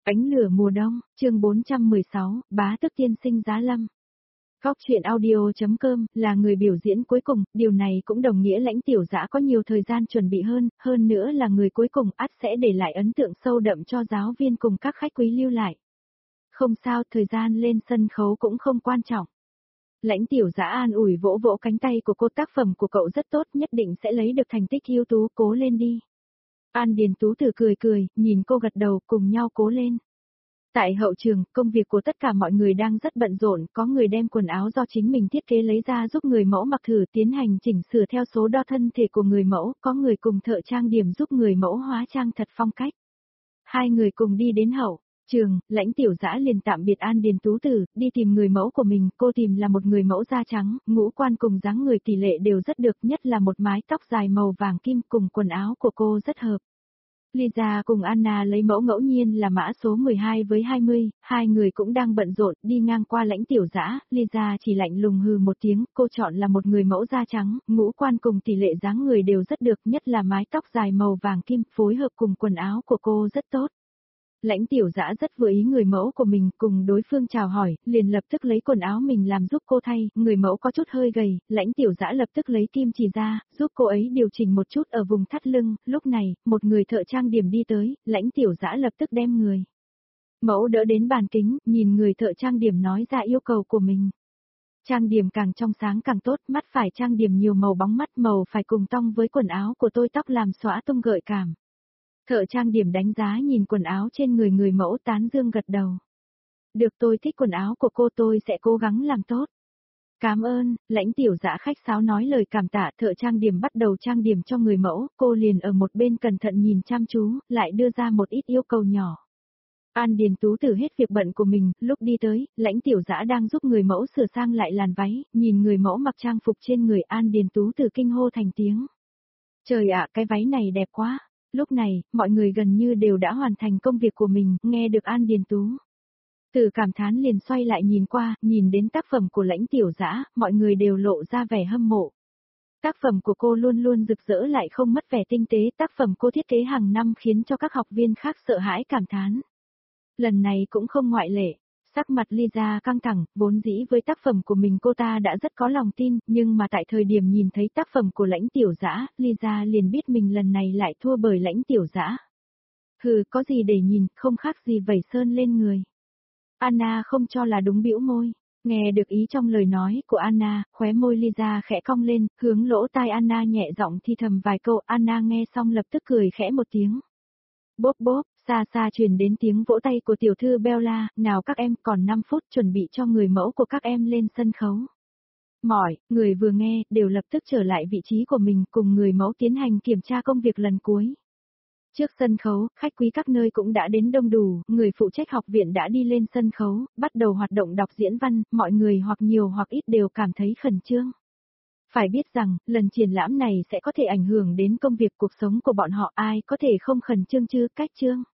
Ánh lửa mùa đông, chương 416, bá tước tiên sinh giá lâm. Góc truyện audio.com là người biểu diễn cuối cùng, điều này cũng đồng nghĩa Lãnh Tiểu Dã có nhiều thời gian chuẩn bị hơn nữa là người cuối cùng ắt sẽ để lại ấn tượng sâu đậm cho giáo viên cùng các khách quý lưu lại. Không sao, thời gian lên sân khấu cũng không quan trọng. Lãnh Tiểu Dã an ủi vỗ vỗ cánh tay của cô, tác phẩm của cậu rất tốt, nhất định sẽ lấy được thành tích ưu tú, cố lên đi. An Điền Tú Tử cười, nhìn cô gật đầu, cùng nhau cố lên. Tại hậu trường, công việc của tất cả mọi người đang rất bận rộn, có người đem quần áo do chính mình thiết kế lấy ra giúp người mẫu mặc thử tiến hành chỉnh sửa theo số đo thân thể của người mẫu, có người cùng thợ trang điểm giúp người mẫu hóa trang thật phong cách. Hai người cùng đi đến hậu trường, Lãnh Tiểu Dã liền tạm biệt An Điền Tú Tử, đi tìm người mẫu của mình, cô tìm là một người mẫu da trắng, ngũ quan cùng dáng người tỷ lệ đều rất được, nhất là một mái tóc dài màu vàng kim cùng quần áo của cô rất hợp. Lisa cùng Anna lấy mẫu ngẫu nhiên là mã số 12 với 20, hai người cũng đang bận rộn, đi ngang qua Lãnh Tiểu Dã, Lisa chỉ lạnh lùng hừ một tiếng, cô chọn là một người mẫu da trắng, ngũ quan cùng tỷ lệ dáng người đều rất được, nhất là mái tóc dài màu vàng kim, phối hợp cùng quần áo của cô rất tốt. Lãnh Tiểu Dã rất vừa ý người mẫu của mình, cùng đối phương chào hỏi, liền lập tức lấy quần áo mình làm giúp cô thay, người mẫu có chút hơi gầy, Lãnh Tiểu Dã lập tức lấy kim chỉ ra, giúp cô ấy điều chỉnh một chút ở vùng thắt lưng, lúc này, một người thợ trang điểm đi tới, Lãnh Tiểu Dã lập tức đem người mẫu đỡ đến bàn kính, nhìn người thợ trang điểm nói ra yêu cầu của mình. Trang điểm càng trong sáng càng tốt, mắt phải trang điểm nhiều màu bóng mắt, màu phải cùng tông với quần áo của tôi, tóc làm xõa tung gợi cảm. Thợ trang điểm đánh giá nhìn quần áo trên người người mẫu, tán dương gật đầu. Được, tôi thích quần áo của cô, tôi sẽ cố gắng làm tốt. Cảm ơn, Lãnh Tiểu Dã khách sáo nói lời cảm tạ, thợ trang điểm bắt đầu trang điểm cho người mẫu, cô liền ở một bên cẩn thận nhìn chăm chú, lại đưa ra một ít yêu cầu nhỏ. An Điền Tú Tử hết việc bận của mình, lúc đi tới, Lãnh Tiểu Dã đang giúp người mẫu sửa sang lại làn váy, nhìn người mẫu mặc trang phục trên người, An Điền Tú Tử kinh hô thành tiếng. Trời ạ, cái váy này đẹp quá. Lúc này, mọi người gần như đều đã hoàn thành công việc của mình, nghe được An Điền Tú Tử cảm thán liền xoay lại nhìn qua, nhìn đến tác phẩm của Lãnh Tiểu Dã, mọi người đều lộ ra vẻ hâm mộ. Tác phẩm của cô luôn luôn rực rỡ lại không mất vẻ tinh tế, tác phẩm cô thiết kế hàng năm khiến cho các học viên khác sợ hãi cảm thán. Lần này cũng không ngoại lệ. Sắc mặt Lisa căng thẳng, vốn dĩ với tác phẩm của mình cô ta đã rất có lòng tin, nhưng mà tại thời điểm nhìn thấy tác phẩm của Lãnh Tiểu Dã, Lisa liền biết mình lần này lại thua bởi Lãnh Tiểu Dã. Hừ, có gì để nhìn, không khác gì vẩy sơn lên người. Anna không cho là đúng, bĩu môi. Nghe được ý trong lời nói của Anna, khóe môi Lisa khẽ cong lên, hướng lỗ tai Anna nhẹ giọng thi thầm vài câu, Anna nghe xong lập tức cười khẽ một tiếng. Bốp bốp, xa xa truyền đến tiếng vỗ tay của tiểu thư Bella, nào các em, còn 5 phút chuẩn bị cho người mẫu của các em lên sân khấu. Mọi người vừa nghe, đều lập tức trở lại vị trí của mình, cùng người mẫu tiến hành kiểm tra công việc lần cuối. Trước sân khấu, khách quý các nơi cũng đã đến đông đủ, người phụ trách học viện đã đi lên sân khấu, bắt đầu hoạt động đọc diễn văn, mọi người hoặc nhiều hoặc ít đều cảm thấy khẩn trương. Phải biết rằng, lần triển lãm này sẽ có thể ảnh hưởng đến công việc cuộc sống của bọn họ, ai có thể không khẩn trương chứ, cách trương.